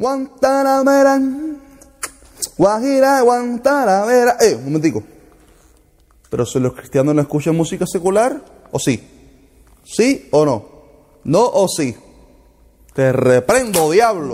Guantanamera, Guajira, Guantanamera. Un momentico. ¿Pero si los cristianos no escuchan música secular? ¿O sí? ¿Sí o no? ¿No o sí? Te reprendo, diablo.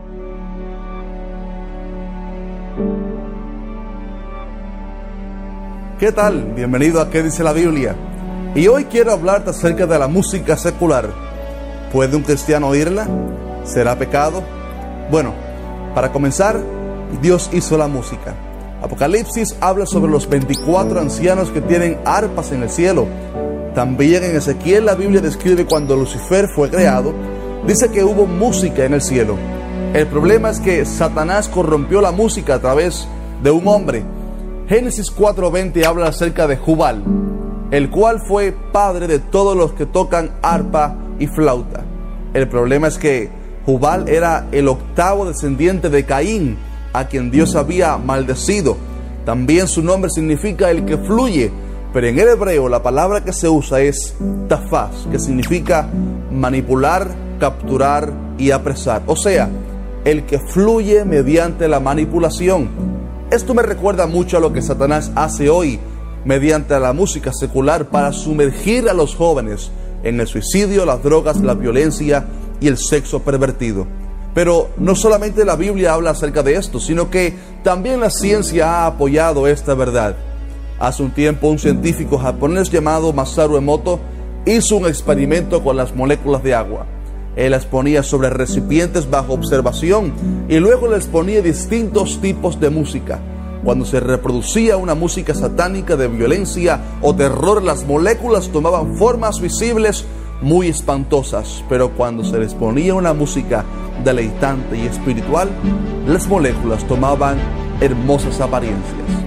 ¿Qué tal? Bienvenido a ¿Qué dice la Biblia? Y hoy quiero hablarte acerca de la música secular. ¿Puede un cristiano oírla? ¿Será pecado? Bueno, para comenzar, Dios hizo la música. Apocalipsis habla sobre los 24 ancianos que tienen arpas en el cielo. También en Ezequiel la Biblia describe cuando Lucifer fue creado. Dice que hubo música en el cielo. El problema es que Satanás corrompió la música a través de un hombre. Génesis 4:20 habla acerca de Jubal, el cual fue padre de todos los que tocan arpa y flauta. El problema es que Jubal era el octavo descendiente de Caín, a quien Dios había maldecido. También su nombre significa el que fluye, pero en el hebreo la palabra que se usa es tafaz, que significa manipular, capturar y apresar. O sea, el que fluye mediante la manipulación. Esto me recuerda mucho a lo que Satanás hace hoy mediante la música secular para sumergir a los jóvenes en el suicidio, las drogas, la violencia y el sexo pervertido. Pero no solamente la Biblia habla acerca de esto, sino que también la ciencia ha apoyado esta verdad. Hace un tiempo un científico japonés llamado Masaru Emoto hizo un experimento con las moléculas de agua. Él las ponía sobre recipientes bajo observación y luego les ponía distintos tipos de música. Cuando se reproducía una música satánica de violencia o terror, las moléculas tomaban formas visibles muy espantosas, pero cuando se les ponía una música deleitante y espiritual, las moléculas tomaban hermosas apariencias.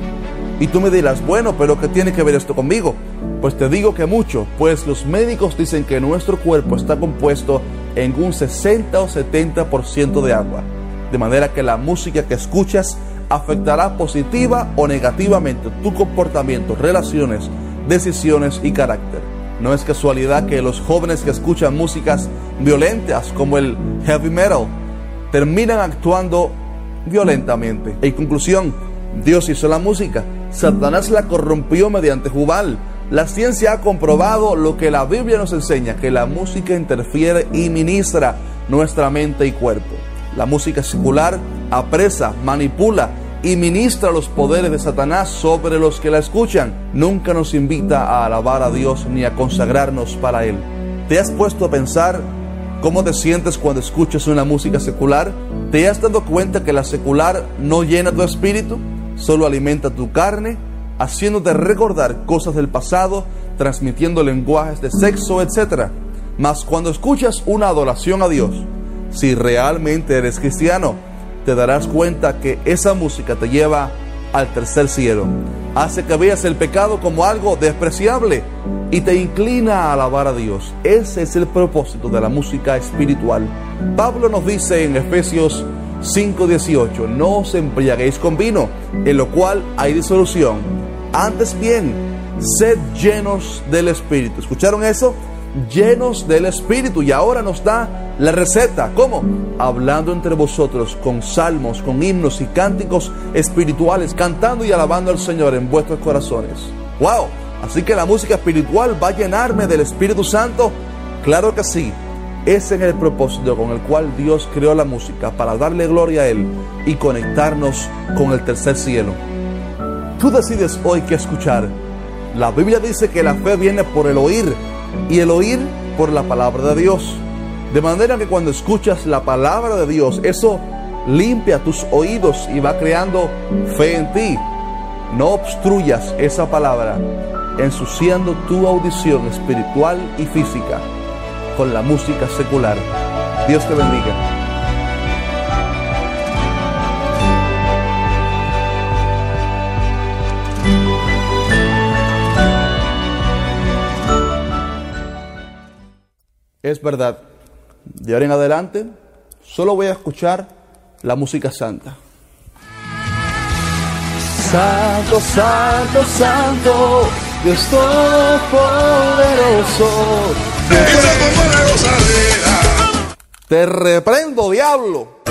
Y tú me dirás, bueno, pero ¿qué tiene que ver esto conmigo? Pues te digo que mucho, pues los médicos dicen que nuestro cuerpo está compuesto en un 60 o 70% de agua, de manera que la música que escuchas afectará positiva o negativamente tu comportamiento, relaciones, decisiones y carácter. No es casualidad que los jóvenes que escuchan músicas violentas como el heavy metal terminan actuando violentamente. En conclusión, Dios hizo la música, Satanás la corrompió mediante Jubal. La ciencia ha comprobado lo que la Biblia nos enseña, que la música interfiere y ministra nuestra mente y cuerpo. La música secular apresa, manipula y ministra los poderes de Satanás sobre los que la escuchan. Nunca nos invita a alabar a Dios ni a consagrarnos para Él. ¿Te has puesto a pensar cómo te sientes cuando escuchas una música secular? ¿Te has dado cuenta que la secular no llena tu espíritu? Solo alimenta tu carne, haciéndote recordar cosas del pasado, transmitiendo lenguajes de sexo, etc. Mas cuando escuchas una adoración a Dios, si realmente eres cristiano, te darás cuenta que esa música te lleva al tercer cielo. Hace que veas el pecado como algo despreciable y te inclina a alabar a Dios. Ese es el propósito de la música espiritual. Pablo nos dice en Efesios 5:18, no os embriaguéis con vino, en lo cual hay disolución. Antes bien, sed llenos del Espíritu. ¿Escucharon eso? Llenos del Espíritu. Y ahora nos da la receta. ¿Cómo? Hablando entre vosotros con salmos, con himnos y cánticos espirituales, cantando y alabando al Señor en vuestros corazones. ¡Wow! Así que la música espiritual va a llenarme del Espíritu Santo. Claro que sí. Ese es el propósito con el cual Dios creó la música, para darle gloria a Él y conectarnos con el tercer cielo. Tú decides hoy qué escuchar. La Biblia dice que la fe viene por el oír y el oír por la palabra de Dios. De manera que cuando escuchas la palabra de Dios, eso limpia tus oídos y va creando fe en ti. No obstruyas esa palabra, ensuciando tu audición espiritual y física con la música secular. Dios te bendiga. Es verdad, de ahora en adelante solo voy a escuchar la música santa. Santo, santo, santo, Dios todopoderoso. Te reprendo, diablo.